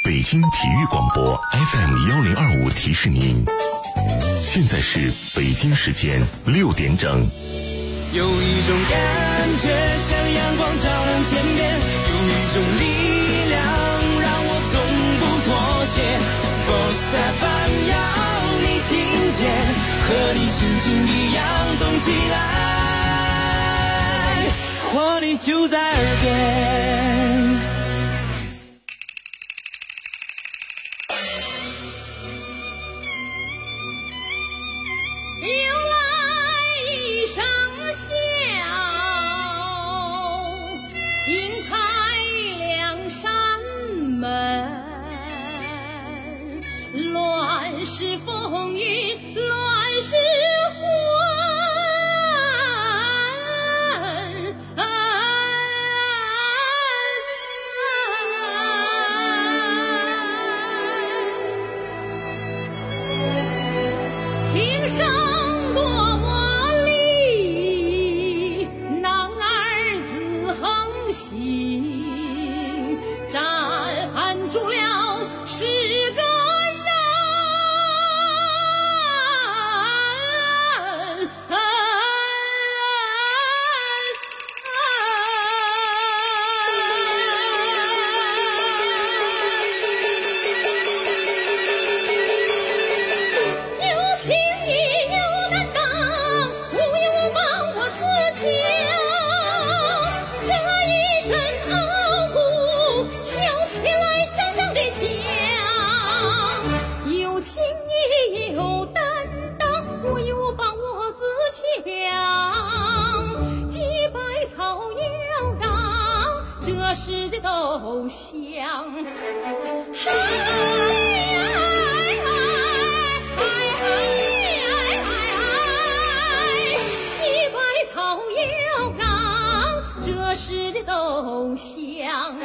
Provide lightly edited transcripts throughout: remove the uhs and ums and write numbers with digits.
北京体育广播 FM1025提示您，现在是北京时间6点整。 有一种感觉像阳光照亮天边，有一种力量让我从不妥协。Sports FM 要你听见，和你心情一样动起来，活力就在耳边。 是风雨，乱世平生多磨砺，男儿自横行，站住了是个世界都像几百草摇荡，这世界都像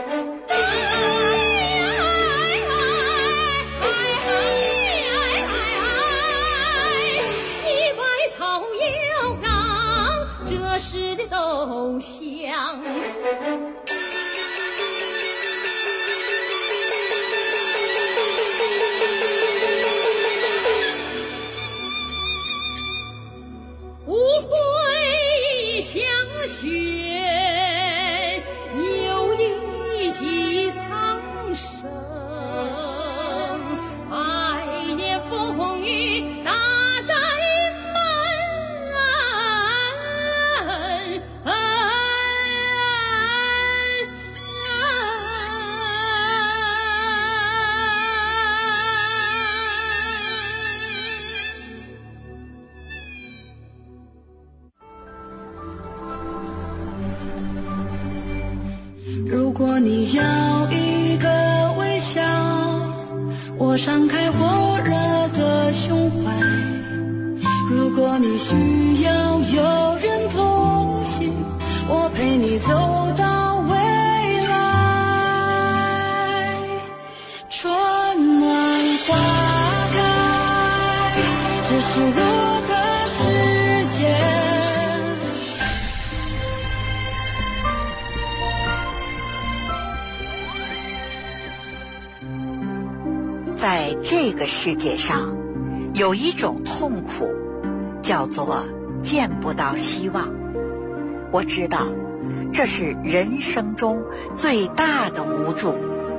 几百草摇荡，这世界都像无悔强雪，有一骑苍生，百年风雨大寨如果你要一个微笑，我敞开火热的胸怀；如果你需要有人同行，我陪你走到未来。春暖花开，这是我的世界。 在这个世界上，有一种痛苦，叫做见不到希望。我知道，这是人生中最大的无助。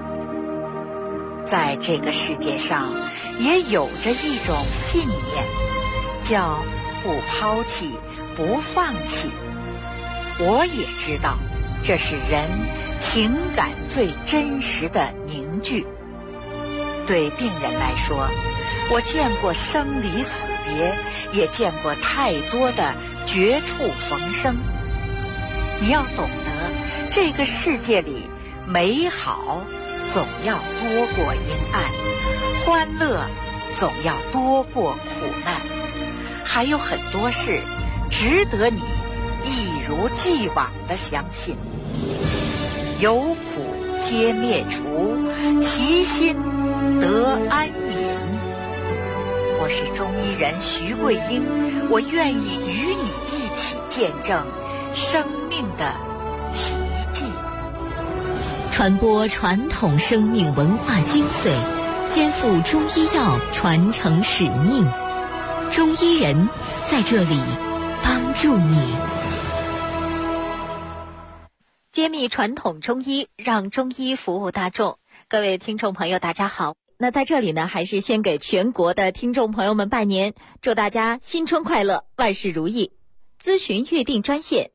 在这个世界上，也有着一种信念，叫不抛弃，不放弃。我也知道，这是人情感最真实的凝聚。对病人来说，我见过生离死别，也见过太多的绝处逢生。你要懂得，这个世界里美好总要多过阴暗，欢乐总要多过苦难，还有很多事值得你一如既往地相信。有苦皆灭除，其心得安隐。我是中医人徐桂英，我愿意与你一起见证生命的奇迹。 传播传统生命文化精髓，肩负中医药传承使命。中医人在这里帮助你，揭秘传统中医，让中医服务大众。各位听众朋友大家好，那在这里呢，还是先给全国的听众朋友们拜年，祝大家新春快乐，万事如意。咨询预订专线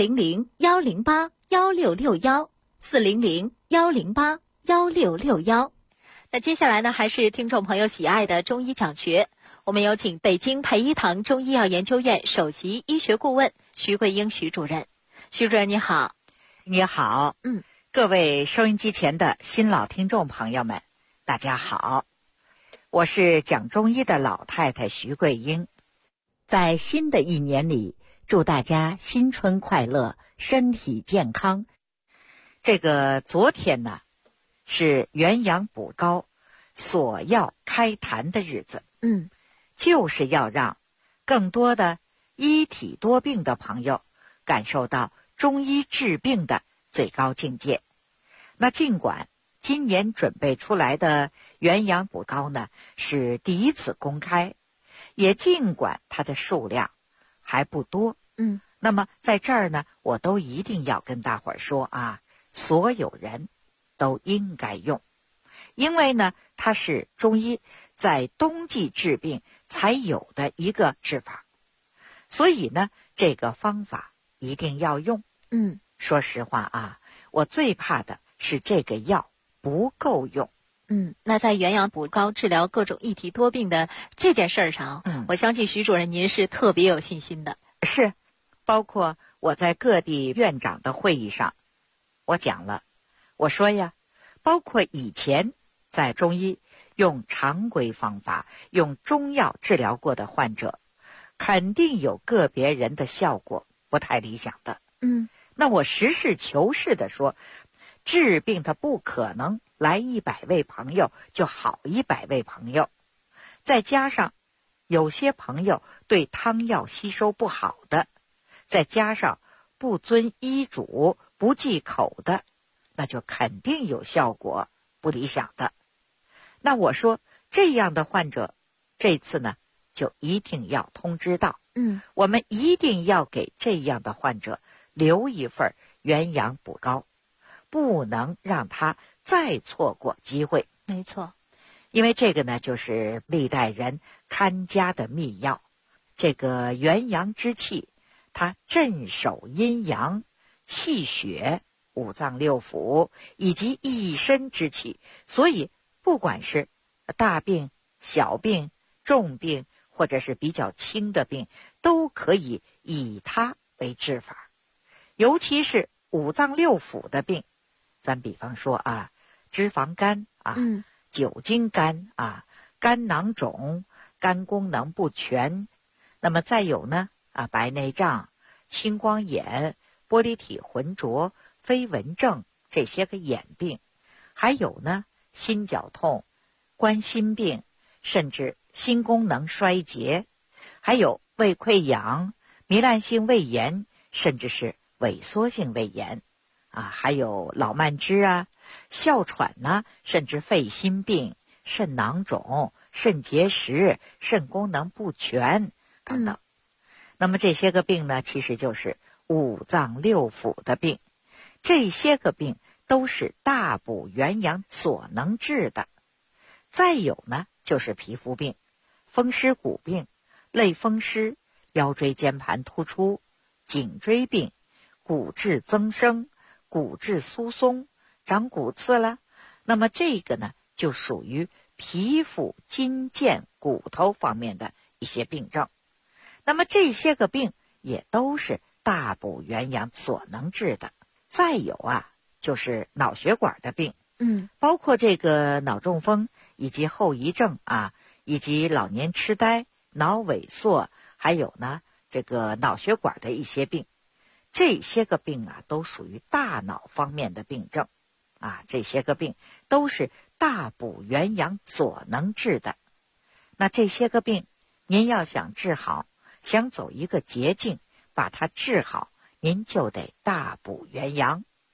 400-108-1661，400-108-1661。那接下来呢，还是听众朋友喜爱的中医讲学，我们有请北京培一堂中医药研究院首席医学顾问徐桂英徐主任。徐主任你好。 你好，各位收音机前的新老听众朋友们，大家好，我是讲中医的老太太徐桂英。在新的一年里，祝大家新春快乐，身体健康。这个昨天呢，是元阳补膏索要开坛的日子，就是要让更多的医体多病的朋友感受到中医治病的最高境界。那尽管今年准备出来的元阳补膏呢是第一次公开，也尽管它的数量还不多，那么在这儿呢，我都一定要跟大伙儿说啊，所有人都应该用，因为呢，它是中医在冬季治病才有的一个治法，所以呢，这个方法一定要用。说实话啊，我最怕的是这个药不够用。 那在元阳补膏治疗各种异体多病的这件事儿上，我相信徐主任您是特别有信心的。 是，包括我在各地院长的会议上，我讲了，我说呀，包括以前在中医用常规方法、用中药治疗过的患者，肯定有个别人的效果不太理想的。那我实事求是的说，治病它不可能来100位朋友就好100位朋友，再加上有些朋友对汤药吸收不好的，再加上不遵医嘱不忌口的，那就肯定有效果不理想的。那我说这样的患者，这次呢就一定要通知到，我们一定要给这样的患者留一份元阳补膏，不能让他再错过机会。 没错， 因为这个呢就是历代人看家的秘药，这个元阳之气，它镇守阴阳，气血五脏六腑以及一身之气，所以不管是大病小病重病或者是比较轻的病，都可以以它为治法。尤其是五脏六腑的病，咱比方说啊，脂肪肝啊，酒精肝啊，肝囊肿，肝功能不全，那么再有呢白内障、青光眼、玻璃体浑浊、飞蚊症这些个眼病，还有呢心绞痛、冠心病，甚至心功能衰竭，还有胃溃疡、糜烂性胃炎，甚至是萎缩性胃炎还有老慢支哮喘甚至肺心病、肾囊肿、肾结石、肾功能不全等等。那么这些个病呢，其实就是五脏六腑的病，这些个病都是大补元阳所能治的。再有呢，就是皮肤病，风湿骨病、类风湿、腰椎间盘突出、颈椎病、骨质增生、骨质疏松、长骨刺了，那么这个呢就属于皮肤筋腱骨头方面的一些病症。那么这些个病也都是大补元阳所能治的。再有就是脑血管的病，包括这个脑中风以及后遗症以及老年痴呆、脑萎缩，还有呢这个脑血管的一些病，这些个病都属于大脑方面的病症这些个病都是大补元阳所能治的。那这些个病您要想治好，想走一个捷径把它治好，您就得大补元阳。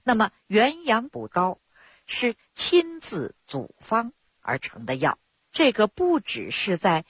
那么元阳补膏是亲自组方而成的药，这个不只是在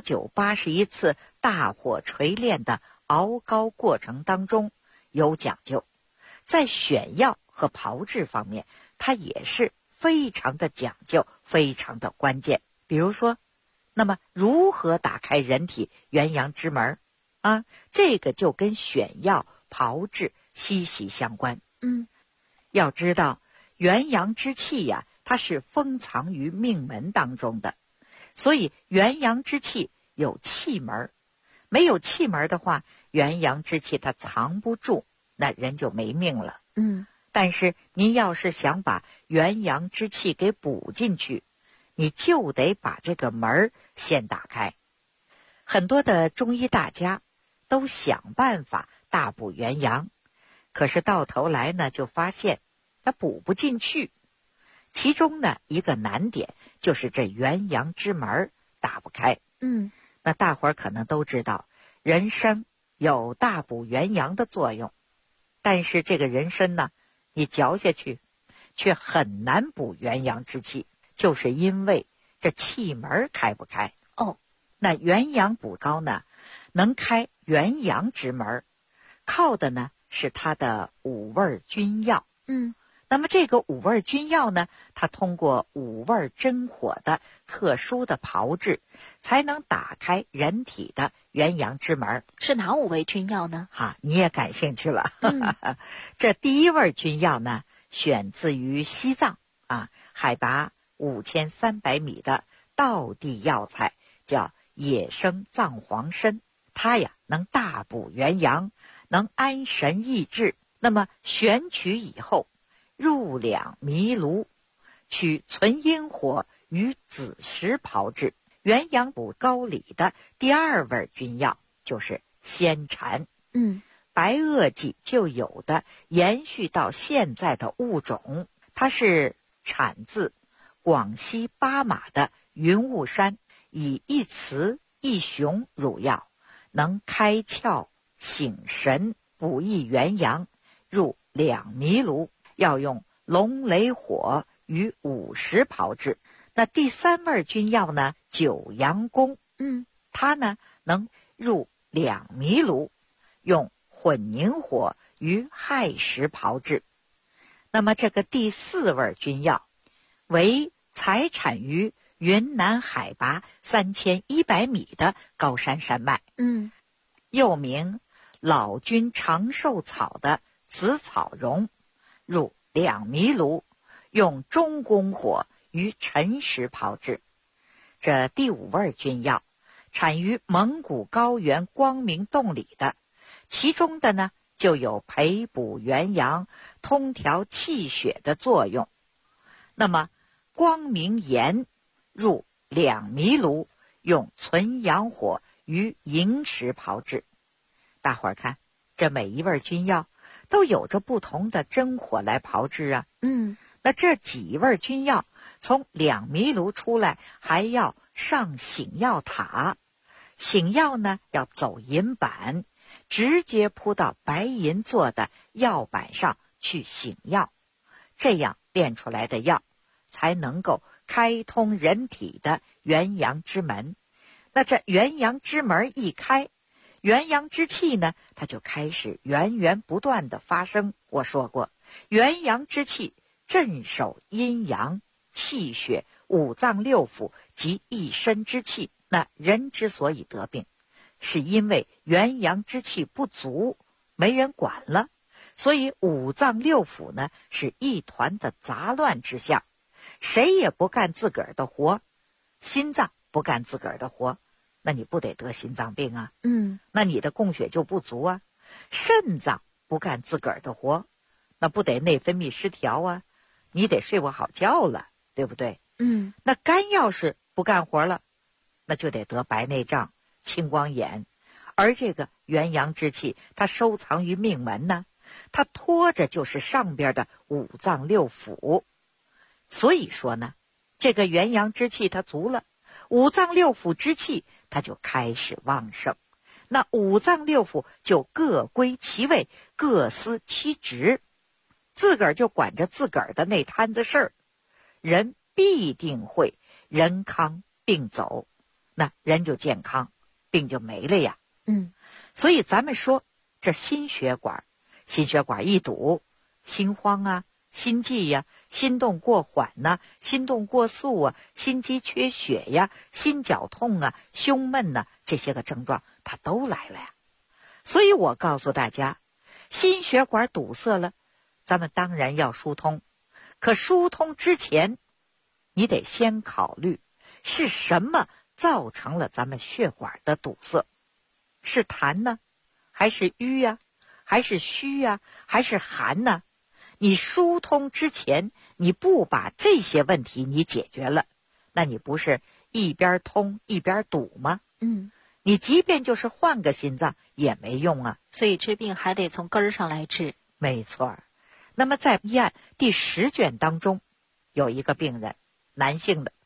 981次大火锤炼的熬膏过程当中有讲究，在选药和炮制方面它也是非常的讲究，非常的关键。比如说，那么如何打开人体元阳之门啊？这个就跟选药炮制息息相关。要知道元阳之气呀，它是封藏于命门当中的，所以元阳之气有气门，没有气门的话，元阳之气它藏不住，那人就没命了。但是您要是想把元阳之气给补进去，你就得把这个门先打开。很多的中医大家都想办法大补元阳，可是到头来呢，就发现它补不进去。其中呢，一个难点就是这元阳之门打不开。那大伙儿可能都知道，人参有大补元阳的作用，但是这个人参呢，你嚼下去却很难补元阳之气，就是因为这气门开不开。那元阳补膏呢，能开元阳之门，靠的呢是它的五味君药。那么这个五味君药呢，它通过五味真火的特殊的炮制，才能打开人体的元阳之门。 是哪五味君药呢？ 你也感兴趣了。这第一味君药呢，选自于西藏海拔5300米的道地药材，叫野生藏黄参。它呀能大补元阳，能安神益智。那么选取以后，入两迷炉，取存阴火与子时炮制。元阳补膏里的第二味君药就是仙蝉。白垩纪就有的，延续到现在的物种，它是产自广西巴马的云雾山，以一雌一雄入药，能开窍醒神，补益元阳，入两迷炉，要用龙雷火与午时炮制。那第三味君药呢，九阳功，它呢能入两迷炉，用混凝火与亥时炮制。那么这个第四味君药为采产于云南海拔3100米的高山山脉，又名老君长寿草的紫草蓉，入两迷炉，用中宫火与辰时炮制。这第五味君药产于蒙古高原光明洞里的，其中的呢就有培补元阳、通调气血的作用。那么光明岩入两迷炉，用存阳火与寅时炮制。大伙儿看，这每一味君药都有着不同的真火来炮制啊。那这几味君药从两迷炉出来，还要上醒药塔。醒药呢要走银板，直接铺到白银做的药板上去醒药，这样炼出来的药才能够开通人体的元阳之门。那这元阳之门一开，元阳之气呢，它就开始源源不断的发生。我说过，元阳之气镇守阴阳气血、五脏六腑及一身之气。那人之所以得病，是因为元阳之气不足，没人管了，所以五脏六腑呢是一团的杂乱之象，谁也不干自个儿的活。心脏不干自个儿的活，那你不得得心脏病啊？那你的供血就不足啊。肾脏不干自个儿的活，那不得内分泌失调啊，你得睡不好觉了，对不对？那肝要是不干活了，那就得得白内障、青光眼。而这个元阳之气它收藏于命门呢，它拖着就是上边的五脏六腑。所以说呢，这个元阳之气它足了，五脏六腑之气它就开始旺盛，那五脏六腑就各归其位，各司其职。 自个儿就管着自个儿的那摊子事儿，人必定会人康病走，那人就健康，病就没了呀。所以咱们说这心血管一堵，心慌啊，心悸呀，心动过缓呐，心动过速啊，心肌缺血呀，心绞痛啊，胸闷呐，这些个症状它都来了呀。所以我告诉大家，心血管堵塞了，咱们当然要疏通，可疏通之前你得先考虑是什么造成了咱们血管的堵塞，是痰呢，还是瘀呀，还是虚呀，还是寒呢？你疏通之前你不把这些问题你解决了，那你不是一边通一边堵吗？你即便就是换个心脏也没用啊。 所以治病还得从根儿上来治。 没错。那么在医案第10卷当中有一个病人，男性的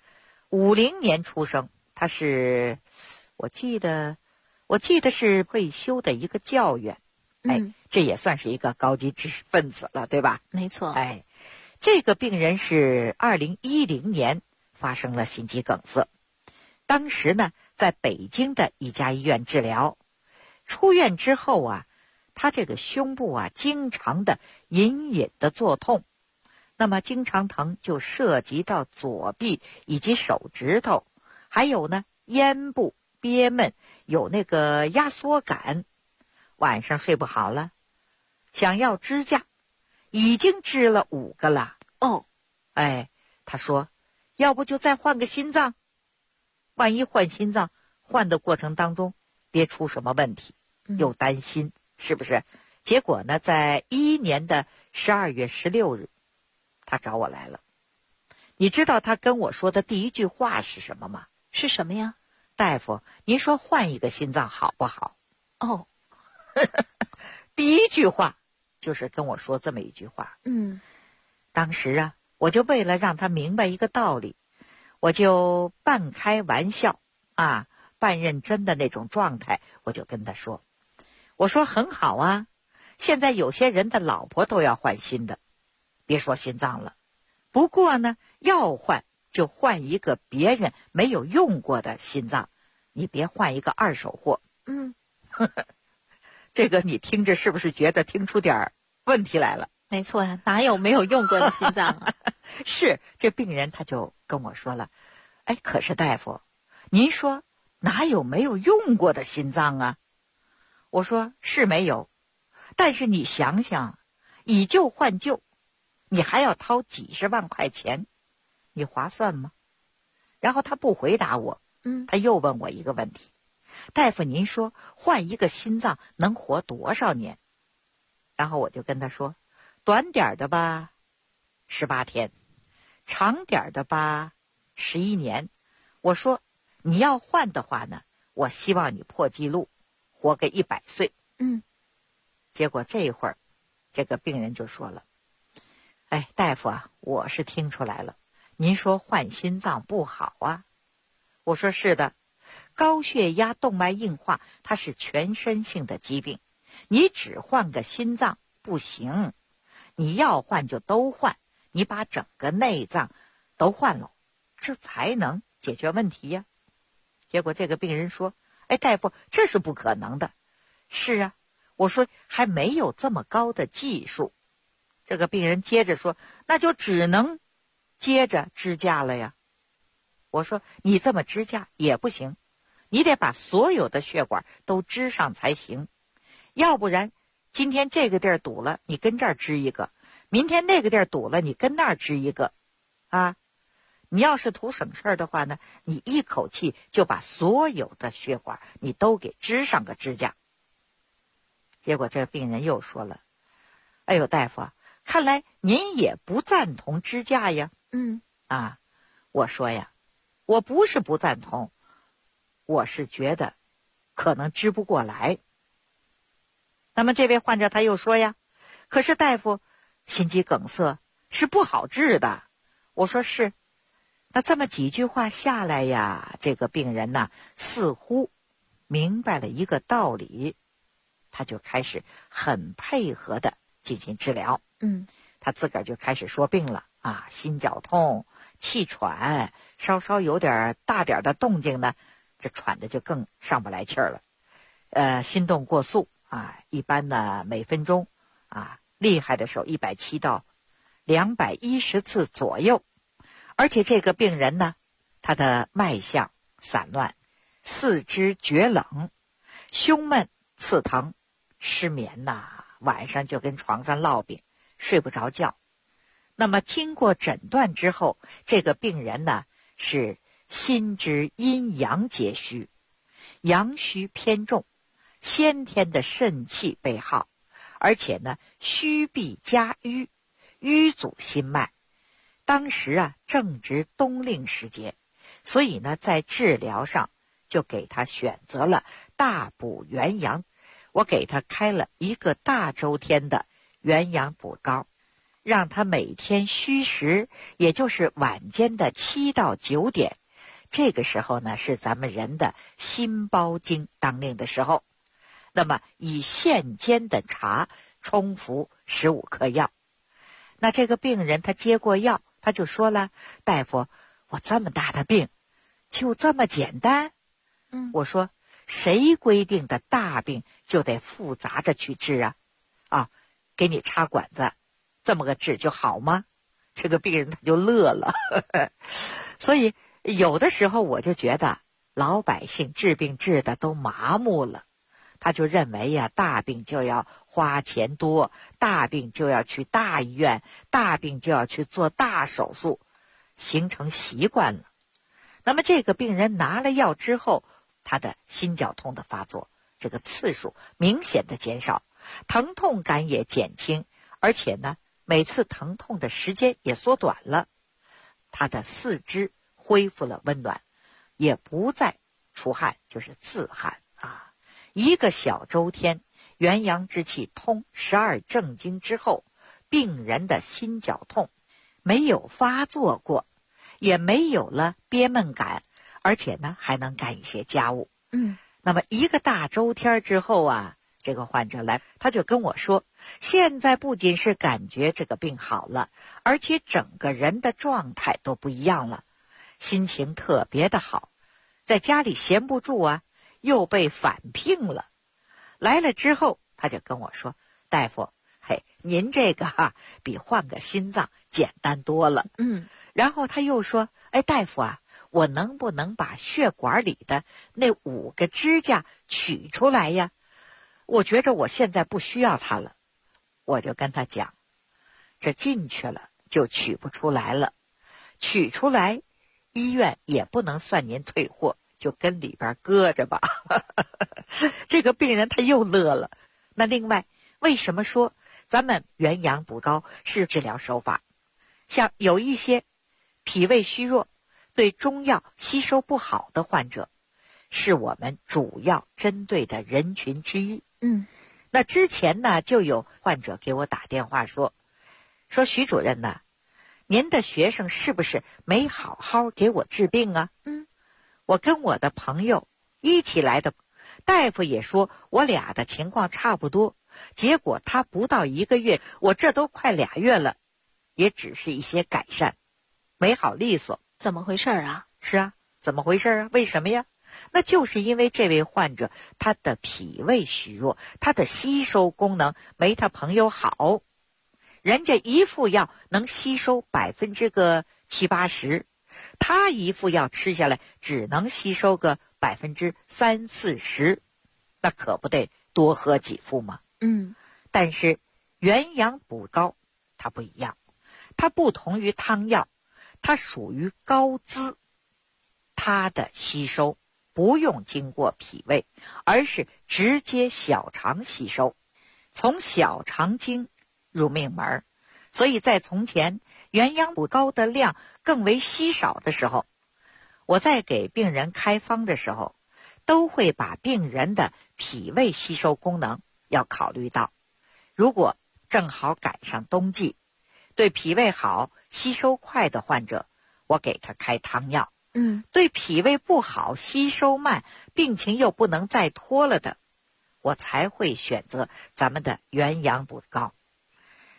50年出生，他是我记得是退休的一个教员，这也算是一个高级知识分子了，对吧？ 没错。 这个病人是2010年发生了心肌梗塞，当时呢在北京的一家医院治疗，出院之后啊，他这个胸部啊经常的隐隐的作痛，那么经常疼就涉及到左臂以及手指头，还有呢咽部憋闷，有那个压缩感，晚上睡不好了，想要支架，已经支了5个了。他说要不就再换个心脏，万一换心脏换的过程当中别出什么问题，又担心，是不是？结果呢在2011年的12月16日他找我来了。你知道他跟我说的第一句话是什么吗？ 是什么呀？ 大夫，您说换一个心脏好不好？第一句话就是跟我说这么一句话。当时啊，我就为了让他明白一个道理，我就半开玩笑半认真的那种状态，我就跟他说，我说很好啊，现在有些人的老婆都要换新的，别说心脏了，不过呢要换就换一个别人没有用过的心脏，你别换一个二手货。这个你听着是不是觉得听出点问题来了？ 没错呀，哪有没有用过的心脏啊？ 是，这病人他就跟我说了，可是大夫，您说哪有没有用过的心脏啊？我说是没有，但是你想想，以旧换旧，你还要掏几十万块钱，你划算吗？然后他不回答我，他又问我一个问题，大夫您说换一个心脏能活多少年？然后我就跟他说，短点的吧18天，长点的吧11年。我说你要换的话呢，我希望你破纪录，活个100岁。结果这会儿这个病人就说了，大夫啊，我是听出来了，您说换心脏不好啊。我说是的，高血压动脉硬化它是全身性的疾病，你只换个心脏不行，你要换就都换，你把整个内脏都换了，这才能解决问题呀。结果这个病人说，大夫，这是不可能的。是啊，我说还没有这么高的技术。这个病人接着说，那就只能接着支架了呀。我说你这么支架也不行，你得把所有的血管都支上才行，要不然今天这个地儿堵了，你跟这儿支一个，明天那个地儿堵了，你跟那儿支一个你要是图省事儿的话呢，你一口气就把所有的血管你都给支上个支架。结果这个病人又说了，哎呦大夫，看来您也不赞同支架呀。我说呀，我不是不赞同，我是觉得可能支不过来。那么这位患者他又说呀，可是大夫，心肌梗塞是不好治的。我说是。那这么几句话下来呀，这个病人呢似乎明白了一个道理，他就开始很配合的进行治疗。 他自个儿就开始说病了啊，心绞痛、气喘，稍稍有点大点的动静呢，这喘的就更上不来气儿了。心动过速啊，一般呢每分钟啊，厉害的时候170到210次左右。而且这个病人呢，他的脉象散乱，四肢厥冷，胸闷刺疼，失眠呐，晚上就跟床上烙饼，睡不着觉。那么经过诊断之后，这个病人呢是心之阴阳皆虚，阳虚偏重，先天的肾气被耗，而且呢虚闭加瘀，瘀阻心脉。当时啊正值冬令时节，所以呢在治疗上就给他选择了大补元阳，我给他开了一个大周天的元阳补膏，让他每天虚时，也就是晚间的7到9点，这个时候呢是咱们人的心包经当令的时候，那么以现煎的茶冲服15克药。那这个病人他接过药，他就说了，大夫，我这么大的病就这么简单？我说谁规定的大病就得复杂着去治啊？啊，给你插管子这么个治就好吗？这个病人他就乐了所以有的时候我就觉得老百姓治病治的都麻木了，他就认为呀，大病就要花钱多，大病就要去大医院，大病就要去做大手术，形成习惯了。那么这个病人拿了药之后，他的心绞痛的发作这个次数明显的减少，疼痛感也减轻，而且呢每次疼痛的时间也缩短了，他的四肢恢复了温暖，也不再出汗，就是自汗啊。一个小周天，元阳之气通12正经之后，病人的心绞痛没有发作过，也没有了憋闷感，而且呢还能干一些家务。那么一个大周天之后啊，这个患者来，他就跟我说，现在不仅是感觉这个病好了，而且整个人的状态都不一样了，心情特别的好，在家里闲不住啊，又被返聘了。来了之后他就跟我说，大夫，嘿，您这个比换个心脏简单多了。然后他又说，哎，大夫啊，我能不能把血管里的那5个支架取出来呀？我觉着我现在不需要它了。我就跟他讲，这进去了就取不出来了，取出来医院也不能算您退货，就跟里边搁着吧这个病人他又乐了。那另外为什么说咱们元阳补膏是治疗手法？像有一些脾胃虚弱，对中药吸收不好的患者，是我们主要针对的人群之一。那之前呢就有患者给我打电话说徐主任呢，您的学生是不是没好好给我治病啊？我跟我的朋友一起来的，大夫也说我俩的情况差不多，结果他不到1个月，我这都快2月了，也只是一些改善，没好利索。 怎么回事啊？ 是啊，怎么回事啊？为什么呀？那就是因为这位患者他的脾胃虚弱，他的吸收功能没他朋友好，人家一副药能吸收70%-80%，他一副药吃下来只能吸收个30-40%，那可不得多喝几副吗？但是元阳补膏它不一样，它不同于汤药，它属于膏滋，它的吸收不用经过脾胃，而是直接小肠吸收，从小肠经入命门。所以在从前元阳补膏的量更为稀少的时候，我在给病人开方的时候，都会把病人的脾胃吸收功能要考虑到。如果正好赶上冬季，对脾胃好吸收快的患者，我给他开汤药。对脾胃不好吸收慢，病情又不能再拖了的，我才会选择咱们的元阳补膏。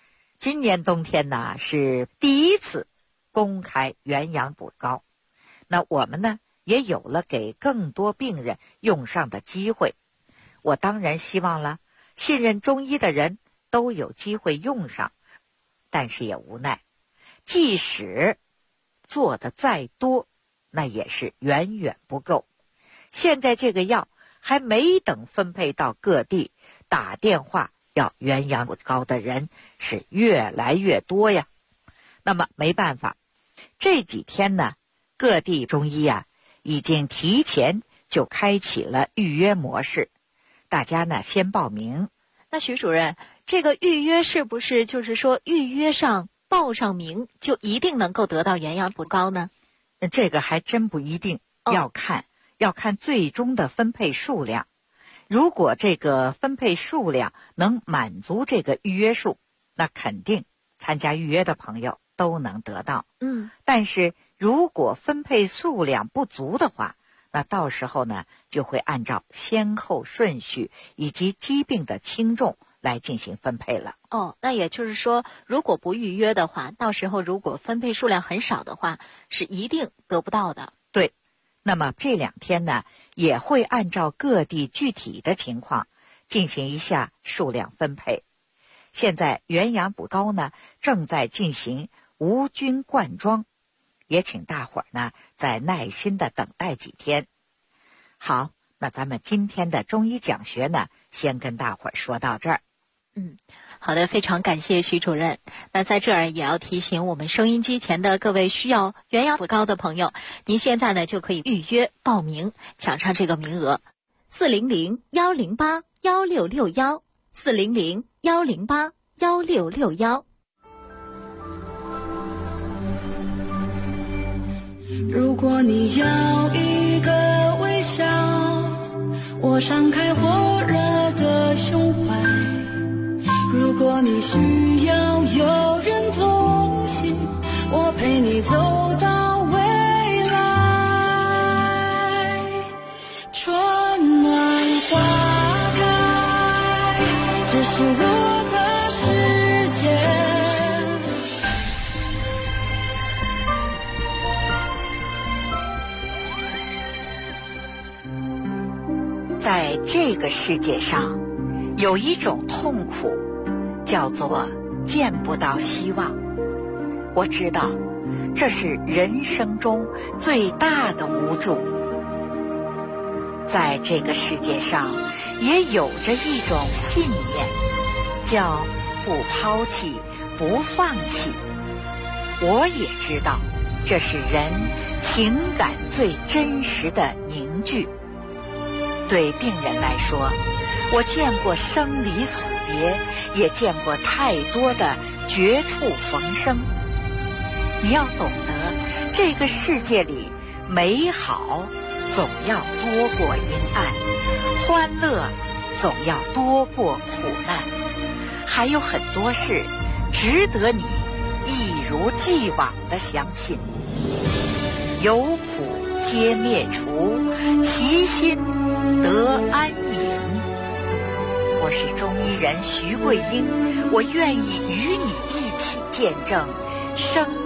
今年冬天呢是第一次公开元阳补膏，那我们呢也有了给更多病人用上的机会。我当然希望了信任中医的人都有机会用上，但是也无奈，即使做的再多，那也是远远不够。现在这个药还没等分配到各地，打电话要元阳补膏的人是越来越多呀。那么没办法，这几天呢，各地中医啊已经提前就开启了预约模式，大家呢先报名。 那徐主任，这个预约是不是就是说预约上报上名就一定能够得到元阳补膏呢？ 这个还真不一定，要看最终的分配数量。如果这个分配数量能满足这个预约数，那肯定参加预约的朋友都能得到。但是如果分配数量不足的话，那到时候呢就会按照先后顺序以及疾病的轻重来进行分配了。 那也就是说，如果不预约的话，到时候如果分配数量很少的话，是一定得不到的。 对，那么这2天呢，也会按照各地具体的情况进行一下数量分配。现在元阳补膏呢正在进行无菌灌装，也请大伙儿呢再耐心的等待几天。好，那咱们今天的中医讲学呢，先跟大伙儿说到这儿。 好的，非常感谢徐主任。那在这儿也要提醒我们收音机前的各位需要元阳补膏的朋友，您现在呢就可以预约报名，抢上这个名额。400-108-1661，400-108-1661。 如果你要一个微笑，我敞开火热的胸怀。如果你需要有人同行，我陪你走到未来。春暖花开，这是我的世界。在这个世界上，有一种痛苦叫做见不到希望。我知道这是人生中最大的无助。在这个世界上也有着一种信念，叫不抛弃不放弃。我也知道这是人情感最真实的凝聚。对病人来说，我见过生离死别，也见过太多的绝处逢生。你要懂得，这个世界里美好总要多过阴暗，欢乐总要多过苦难，还有很多事值得你一如既往地相信。有苦皆灭除，其心得安隐。我是中医人徐桂英，我愿意与你一起见证生